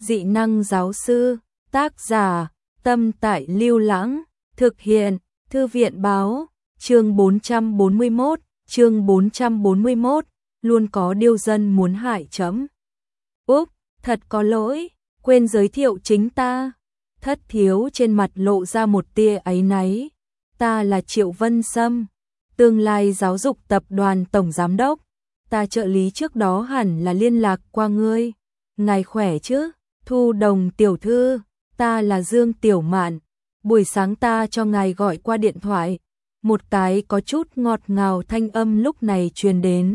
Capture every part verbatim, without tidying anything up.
Dị năng giáo sư, tác giả, Tâm Tại Lưu Lãng, thực hiện, Thư viện báo, chương bốn trăm bốn mươi mốt, chương bốn trăm bốn mươi mốt, luôn có điêu dân muốn hại chấm. Úp, thật có lỗi, quên giới thiệu chính ta. Thất Thiếu trên mặt lộ ra một tia áy náy. Ta là Triệu Vân Sâm, tương lai giáo dục tập đoàn tổng giám đốc. Ta trợ lý trước đó hẳn là liên lạc qua ngươi. Ngài khỏe chứ? Thu Đồng tiểu thư, ta là Dương Tiểu Mạn. Buổi sáng ta cho ngài gọi qua điện thoại. Một cái có chút ngọt ngào thanh âm lúc này truyền đến.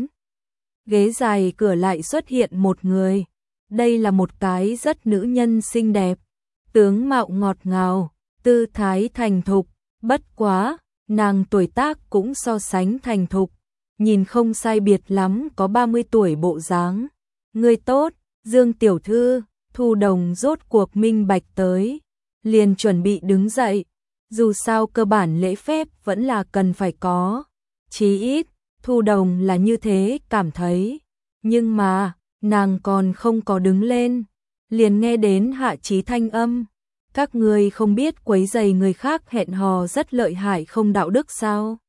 Ghế dài cửa lại xuất hiện một người. Đây là một cái rất nữ nhân xinh đẹp, tướng mạo ngọt ngào, tư thái thành thục, bất quá, nàng tuổi tác cũng so sánh thành thục, nhìn không sai biệt lắm có ba mươi tuổi bộ dáng. Người tốt, Dương tiểu thư. Thu Đồng rốt cuộc minh bạch tới, liền chuẩn bị đứng dậy, dù sao cơ bản lễ phép vẫn là cần phải có, chí ít, Thu Đồng là như thế cảm thấy, nhưng mà, nàng còn không có đứng lên, liền nghe đến Hạ Chí thanh âm, các ngươi không biết quấy rầy người khác hẹn hò rất lợi hại không đạo đức sao?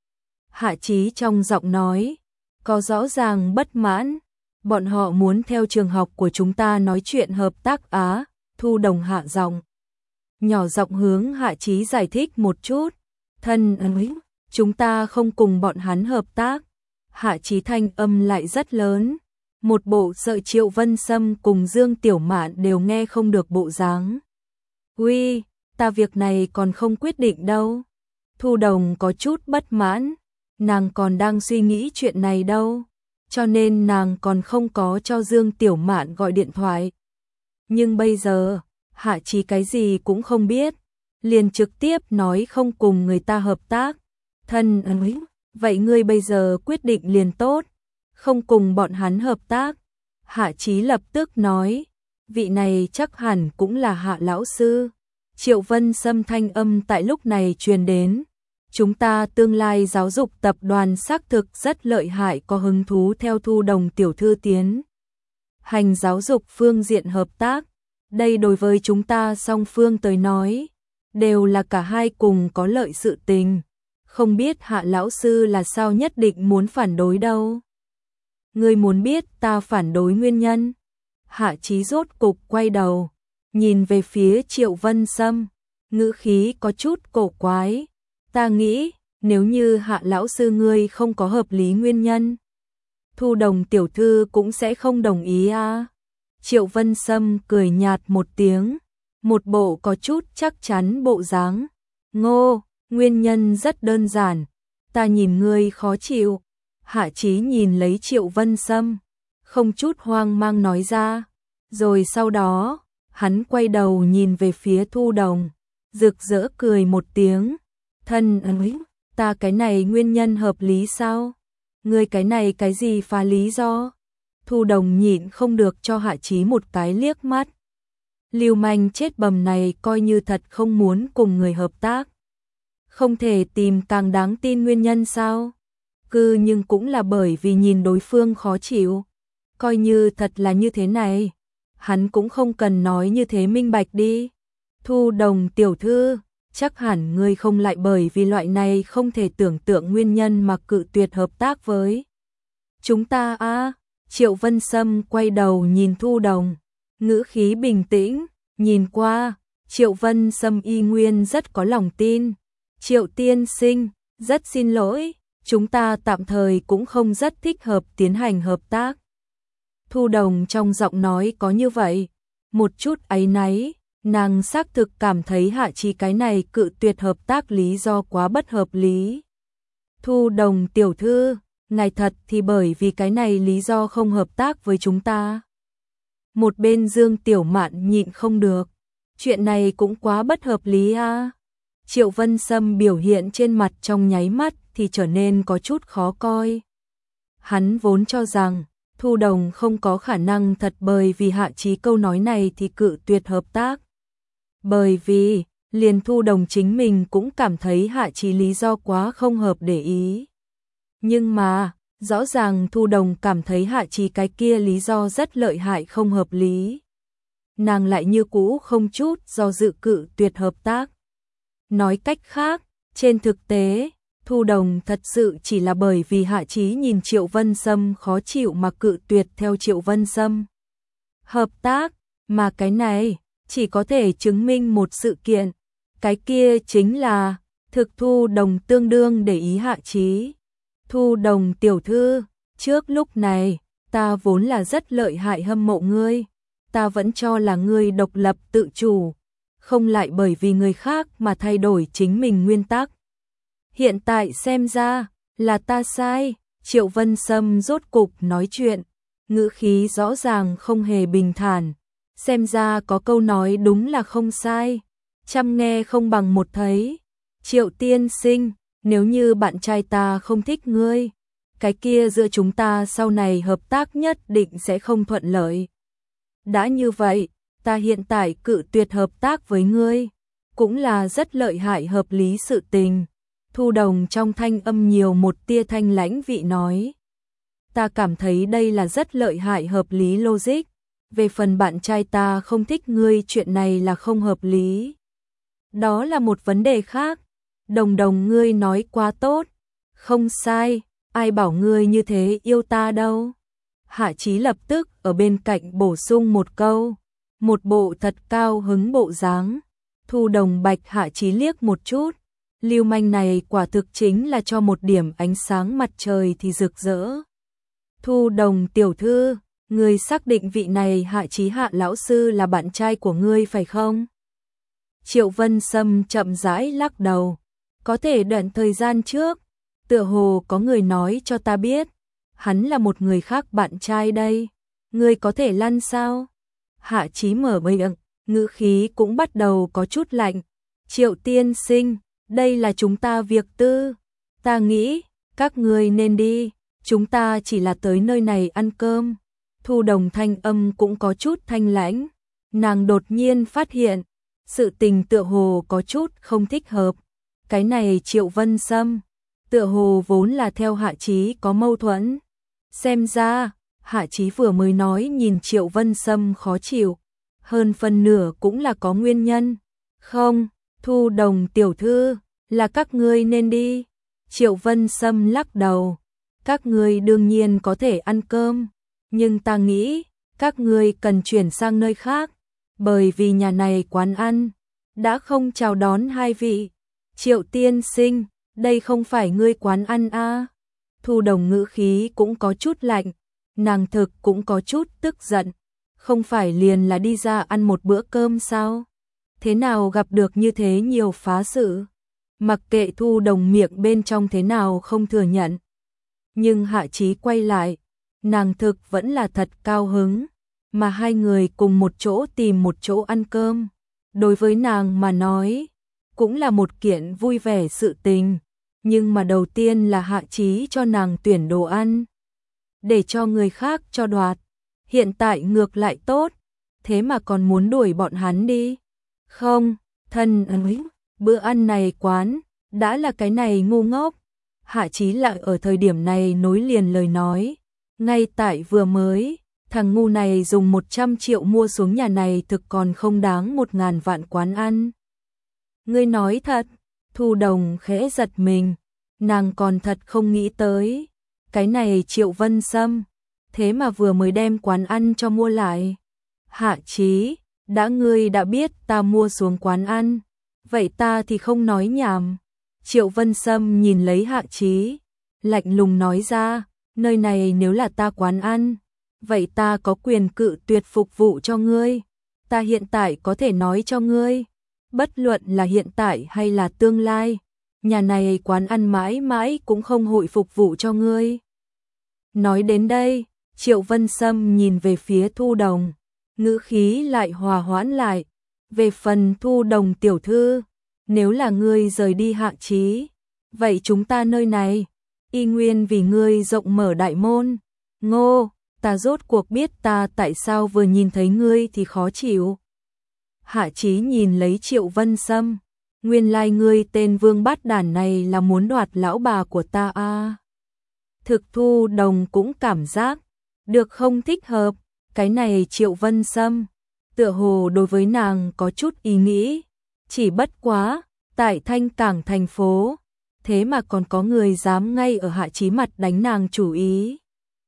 Hạ Chí trong giọng nói, có rõ ràng bất mãn. Bọn họ muốn theo trường học của chúng ta nói chuyện hợp tác á. Thu Đồng hạ giọng, nhỏ giọng hướng Hạ Chí giải thích một chút. Thân ơi, chúng ta không cùng bọn hắn hợp tác. Hạ Chí thanh âm lại rất lớn, một bộ sợ Triệu Vân Sâm cùng Dương Tiểu Mạn đều nghe không được bộ dáng. Uy, ta việc này còn không quyết định đâu. Thu Đồng có chút bất mãn, nàng còn đang suy nghĩ chuyện này đâu. Cho nên nàng còn không có cho Dương Tiểu Mạn gọi điện thoại. Nhưng bây giờ, Hạ Chí cái gì cũng không biết, liền trực tiếp nói không cùng người ta hợp tác. Thân ơi, vậy ngươi bây giờ quyết định liền tốt, không cùng bọn hắn hợp tác. Hạ Chí lập tức nói, vị này chắc hẳn cũng là Hạ lão sư. Triệu Vân Sâm thanh âm tại lúc này truyền đến. Chúng ta tương lai giáo dục tập đoàn xác thực rất lợi hại, có hứng thú theo Thu Đồng tiểu thư tiến hành giáo dục phương diện hợp tác. Đây đối với chúng ta song phương tới nói, đều là cả hai cùng có lợi sự tình. Không biết Hạ lão sư là sao nhất định muốn phản đối đâu. Ngươi muốn biết ta phản đối nguyên nhân? Hạ Chí rốt cục quay đầu, nhìn về phía Triệu Vân Sâm, ngữ khí có chút cổ quái. Ta nghĩ, nếu như Hạ lão sư ngươi không có hợp lý nguyên nhân, Thu Đồng tiểu thư cũng sẽ không đồng ý à. Triệu Vân Sâm cười nhạt một tiếng, một bộ có chút chắc chắn bộ dáng. Ngô, nguyên nhân rất đơn giản, ta nhìn ngươi khó chịu. Hạ Chí nhìn lấy Triệu Vân Sâm, không chút hoang mang nói ra. Rồi sau đó, hắn quay đầu nhìn về phía Thu Đồng, rực rỡ cười một tiếng. Thân ơi, ta cái này nguyên nhân hợp lý sao? Ngươi cái này cái gì phá lý do? Thu Đồng nhịn không được cho Hạ Chí một cái liếc mắt. Lưu manh chết bầm này coi như thật không muốn cùng người hợp tác. Không thể tìm càng đáng tin nguyên nhân sao? Cứ nhưng cũng là bởi vì nhìn đối phương khó chịu. Coi như thật là như thế này, hắn cũng không cần nói như thế minh bạch đi. Thu Đồng tiểu thư, chắc hẳn ngươi không lại bởi vì loại này không thể tưởng tượng nguyên nhân mà cự tuyệt hợp tác với chúng ta à. Triệu Vân Sâm quay đầu nhìn Thu Đồng, ngữ khí bình tĩnh, nhìn qua, Triệu Vân Sâm y nguyên rất có lòng tin. Triệu tiên sinh, rất xin lỗi, chúng ta tạm thời cũng không rất thích hợp tiến hành hợp tác. Thu Đồng trong giọng nói có như vậy, một chút áy náy. Nàng xác thực cảm thấy Hạ Chí cái này cự tuyệt hợp tác lý do quá bất hợp lý. Thu Đồng tiểu thư, ngài thật thì bởi vì cái này lý do không hợp tác với chúng ta. Một bên Dương Tiểu Mạn nhịn không được, chuyện này cũng quá bất hợp lý à. Triệu Vân Sâm biểu hiện trên mặt trong nháy mắt thì trở nên có chút khó coi. Hắn vốn cho rằng Thu Đồng không có khả năng thật bởi vì Hạ Chí câu nói này thì cự tuyệt hợp tác. Bởi vì, liền Thu Đồng chính mình cũng cảm thấy Hạ Chí lý do quá không hợp để ý. Nhưng mà, rõ ràng Thu Đồng cảm thấy Hạ Chí cái kia lý do rất lợi hại không hợp lý. nàng lại như cũ không chút do dự cự tuyệt hợp tác. Nói cách khác, trên thực tế, Thu Đồng thật sự chỉ là bởi vì Hạ Chí nhìn Triệu Vân Sâm khó chịu mà cự tuyệt theo Triệu Vân Sâm. Hợp tác, mà cái này chỉ có thể chứng minh một sự kiện, cái kia chính là thực Thu Đồng tương đương để ý Hạ Chí. Thu Đồng tiểu thư, trước lúc này, ta vốn là rất lợi hại hâm mộ ngươi, ta vẫn cho là ngươi độc lập tự chủ, không lại bởi vì người khác mà thay đổi chính mình nguyên tắc. Hiện tại xem ra, là ta sai, Triệu Vân Sâm rốt cục nói chuyện, ngữ khí rõ ràng không hề bình thản, xem ra có câu nói đúng là không sai, trăm nghe không bằng một thấy. Triệu tiên sinh, nếu như bạn trai ta không thích ngươi, cái kia giữa chúng ta sau này hợp tác nhất định sẽ không thuận lợi. Đã như vậy, ta hiện tại cự tuyệt hợp tác với ngươi, cũng là rất lợi hại hợp lý sự tình. Thu Đồng trong thanh âm nhiều một tia thanh lãnh vị nói. Ta cảm thấy đây là rất lợi hại hợp lý logic, về phần bạn trai ta không thích ngươi chuyện này là không hợp lý. Đó là một vấn đề khác, Đồng Đồng ngươi nói quá tốt, không sai, ai bảo ngươi như thế yêu ta đâu. Hạ Chí lập tức ở bên cạnh bổ sung một câu, một bộ thật cao hứng bộ dáng. Thu Đồng bạch Hạ Chí liếc một chút, lưu manh này quả thực chính là cho một điểm ánh sáng mặt trời thì rực rỡ. Thu Đồng tiểu thư, ngươi xác định vị này Hạ Chí Hạ lão sư là bạn trai của ngươi phải không? Triệu Vân Sâm chậm rãi lắc đầu, có thể đoạn thời gian trước, tựa hồ có người nói cho ta biết, hắn là một người khác bạn trai đây, ngươi có thể lăn sao? Hạ Chí mở miệng, ngữ khí cũng bắt đầu có chút lạnh. Triệu tiên sinh, đây là chúng ta việc tư, ta nghĩ, các ngươi nên đi, chúng ta chỉ là tới nơi này ăn cơm. Thu Đồng thanh âm cũng có chút thanh lãnh, nàng đột nhiên phát hiện, sự tình tựa hồ có chút không thích hợp. Cái này Triệu Vân Sâm, tựa hồ vốn là theo Hạ Chí có mâu thuẫn. Xem ra, Hạ Chí vừa mới nói nhìn Triệu Vân Sâm khó chịu, hơn phần nửa cũng là có nguyên nhân. Không, Thu Đồng tiểu thư, là các ngươi nên đi. Triệu Vân Sâm lắc đầu, các ngươi đương nhiên có thể ăn cơm, nhưng ta nghĩ, các ngươi cần chuyển sang nơi khác, bởi vì nhà này quán ăn, đã không chào đón hai vị. Triệu tiên sinh, đây không phải ngươi quán ăn a? À? Thu Đồng ngữ khí cũng có chút lạnh, nàng thực cũng có chút tức giận, không phải liền là đi ra ăn một bữa cơm sao? Thế nào gặp được như thế nhiều phá sự? Mặc kệ Thu Đồng miệng bên trong thế nào không thừa nhận. Nhưng Hạ Chí quay lại, nàng thực vẫn là thật cao hứng, mà hai người cùng một chỗ tìm một chỗ ăn cơm. Đối với nàng mà nói, cũng là một kiện vui vẻ sự tình, nhưng mà đầu tiên là Hạ Chí cho nàng tuyển đồ ăn, để cho người khác cho đoạt, hiện tại ngược lại tốt, thế mà còn muốn đuổi bọn hắn đi. Không, thân ấy, bữa ăn này quán, đã là cái này ngu ngốc. Hạ Chí lại ở thời điểm này nối liền lời nói, ngay tại vừa mới, thằng ngu này dùng một trăm triệu mua xuống nhà này thực còn không đáng một ngàn vạn quán ăn. Ngươi nói thật, Thu Đồng khẽ giật mình, nàng còn thật không nghĩ tới, cái này Triệu Vân Sâm, thế mà vừa mới đem quán ăn cho mua lại. Hạ Chí, đã ngươi đã biết ta mua xuống quán ăn, vậy ta thì không nói nhảm. Triệu Vân Sâm nhìn lấy Hạ Chí, lạnh lùng nói ra, nơi này nếu là ta quán ăn, vậy ta có quyền cự tuyệt phục vụ cho ngươi. Ta hiện tại có thể nói cho ngươi, bất luận là hiện tại hay là tương lai, nhà này quán ăn mãi mãi cũng không hội phục vụ cho ngươi. Nói đến đây, Triệu Vân Sâm nhìn về phía Thu Đồng, ngữ khí lại hòa hoãn lại. Về phần Thu Đồng tiểu thư, nếu là ngươi rời đi Hạ Chí, vậy chúng ta nơi này, y nguyên vì ngươi rộng mở đại môn. Ngô, ta rốt cuộc biết ta tại sao vừa nhìn thấy ngươi thì khó chịu. Hạ Chí nhìn lấy Triệu Vân Sâm, nguyên lai ngươi tên vương bát đản này là muốn đoạt lão bà của ta a. À. Thực Thu Đồng cũng cảm giác được không thích hợp, cái này Triệu Vân Sâm, tựa hồ đối với nàng có chút ý nghĩ, chỉ bất quá, tại Thanh Cảng thành phố, thế mà còn có người dám ngay ở Hạ Chí mặt đánh nàng chủ ý.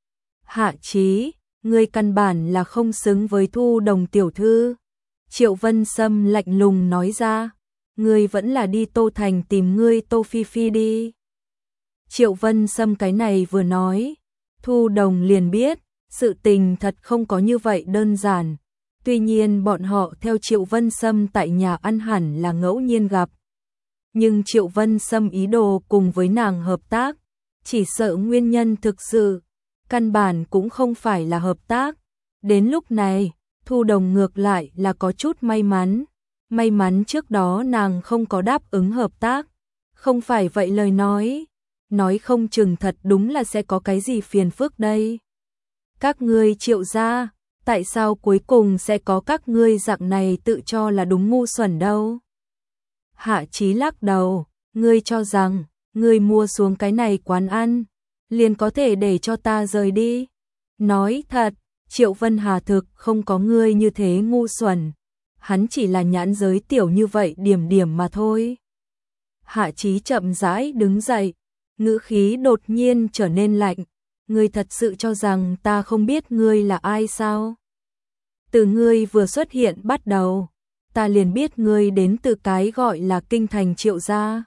Hạ Chí, ngươi căn bản là không xứng với Thu Đồng tiểu thư. Triệu Vân Sâm lạnh lùng nói ra, ngươi vẫn là đi Tô Thành tìm ngươi Tô Phi Phi đi. Triệu Vân Sâm cái này vừa nói, Thu Đồng liền biết, sự tình thật không có như vậy đơn giản. Tuy nhiên bọn họ theo Triệu Vân Sâm tại nhà ăn hẳn là ngẫu nhiên gặp. Nhưng Triệu Vân Sâm ý đồ cùng với nàng hợp tác, chỉ sợ nguyên nhân thực sự, căn bản cũng không phải là hợp tác. Đến lúc này, Thu Đồng ngược lại là có chút may mắn. May mắn trước đó nàng không có đáp ứng hợp tác. Không phải vậy lời nói, nói không chừng thật đúng là sẽ có cái gì phiền phức đây. Các ngươi Triệu gia, tại sao cuối cùng sẽ có các ngươi dạng này tự cho là đúng ngu xuẩn đâu? Hạ Chí lắc đầu, ngươi cho rằng, ngươi mua xuống cái này quán ăn, liền có thể để cho ta rời đi. Nói thật, Triệu Vân Hà thực không có ngươi như thế ngu xuẩn, hắn chỉ là nhãn giới tiểu như vậy điểm điểm mà thôi. Hạ Chí chậm rãi đứng dậy, ngữ khí đột nhiên trở nên lạnh, ngươi thật sự cho rằng ta không biết ngươi là ai sao? Từ ngươi vừa xuất hiện bắt đầu, ta liền biết ngươi đến từ cái gọi là kinh thành Triệu gia.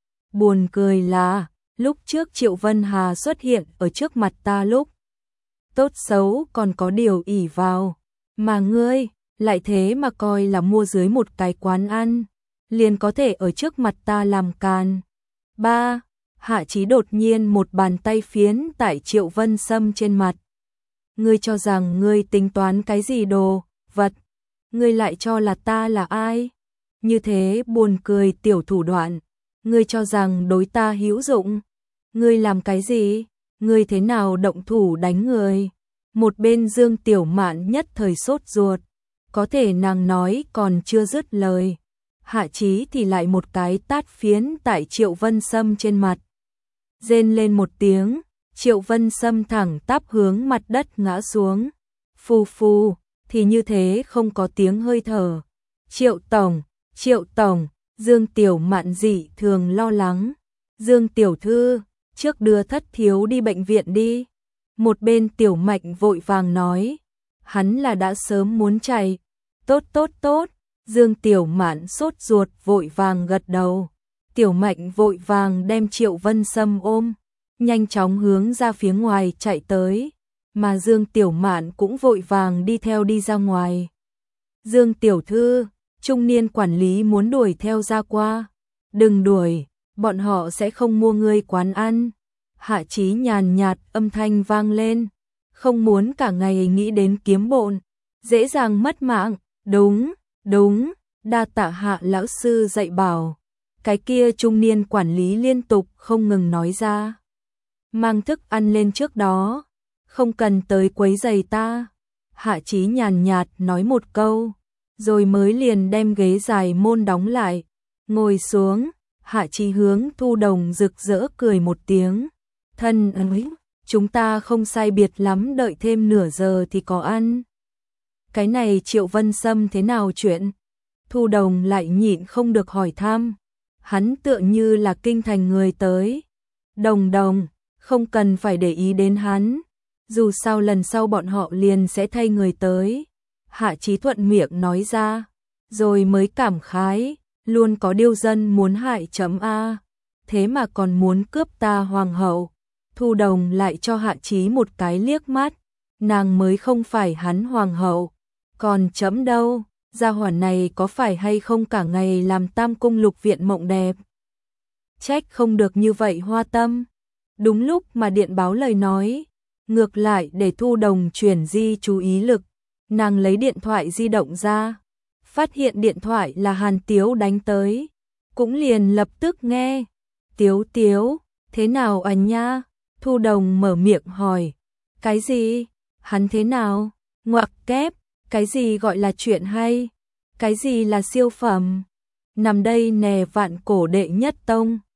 Buồn cười là, lúc trước Triệu Vân Hà xuất hiện ở trước mặt ta lúc, tốt xấu còn có điều ỷ vào, mà ngươi lại thế mà coi là mua dưới một cái quán ăn, liền có thể ở trước mặt ta làm càn. Ba, Hạ Chí đột nhiên một bàn tay phiến tại Triệu Vân Sâm trên mặt. Ngươi cho rằng ngươi tính toán cái gì đồ vật, ngươi lại cho là ta là ai? Như thế buồn cười tiểu thủ đoạn, ngươi cho rằng đối ta hữu dụng? Ngươi làm cái gì? Ngươi thế nào động thủ đánh người? Một bên Dương Tiểu Mạn nhất thời sốt ruột, có thể nàng nói còn chưa dứt lời, Hạ Chí thì lại một cái tát phiến tại Triệu Vân Sâm trên mặt. Rên lên một tiếng, Triệu Vân Sâm thẳng tắp hướng mặt đất ngã xuống. Phù phù, thì như thế không có tiếng hơi thở. Triệu tổng, Triệu tổng, Dương Tiểu Mạn dị thường lo lắng. Dương tiểu thư, trước đưa Thất thiếu đi bệnh viện đi. Một bên Tiểu Mạnh vội vàng nói, hắn là đã sớm muốn chạy. Tốt tốt tốt, Dương Tiểu Mạn sốt ruột vội vàng gật đầu. Tiểu Mạnh vội vàng đem Triệu Vân Sâm ôm, nhanh chóng hướng ra phía ngoài chạy tới, mà Dương Tiểu Mạn cũng vội vàng đi theo đi ra ngoài. Dương tiểu thư, trung niên quản lý muốn đuổi theo ra qua. Đừng đuổi, bọn họ sẽ không mua ngươi quán ăn. Hạ Chí nhàn nhạt âm thanh vang lên, không muốn cả ngày nghĩ đến kiếm bộn, dễ dàng mất mạng. Đúng, đúng, đa tạ Hạ lão sư dạy bảo. Cái kia trung niên quản lý liên tục không ngừng nói ra. Mang thức ăn lên trước đó, không cần tới quấy rầy ta. Hạ Chí nhàn nhạt nói một câu, rồi mới liền đem ghế dài môn đóng lại. Ngồi xuống, Hạ Chí hướng Thu Đồng rực rỡ cười một tiếng. Thân ơi, chúng ta không sai biệt lắm, đợi thêm nửa giờ thì có ăn. Cái này Triệu Vân Sâm thế nào chuyện? Thu Đồng lại nhịn không được hỏi thăm. Hắn tựa như là kinh thành người tới. Đồng đồng, không cần phải để ý đến hắn. Dù sao lần sau bọn họ liền sẽ thay người tới. Hạ Chí thuận miệng nói ra. Rồi mới cảm khái, luôn có điêu dân muốn hại chấm A. Thế mà còn muốn cướp ta hoàng hậu. Thu Đồng lại cho Hạ Chí một cái liếc mắt. Nàng mới không phải hắn hoàng hậu. Còn chấm đâu? Gia hỏa này có phải hay không cả ngày làm Tam Cung Lục Viện mộng đẹp? Trách không được như vậy hoa tâm. Đúng lúc mà điện báo lời nói, ngược lại để Thu Đồng chuyển di chú ý lực. Nàng lấy điện thoại di động ra, phát hiện điện thoại là Hàn Tiếu đánh tới, cũng liền lập tức nghe. Tiếu Tiếu, thế nào anh nha? Thu Đồng mở miệng hỏi. Cái gì? Hắn thế nào? Ngoặc kép. Cái gì gọi là chuyện hay? Cái gì là siêu phẩm? Nằm đây nè vạn cổ đệ nhất tông.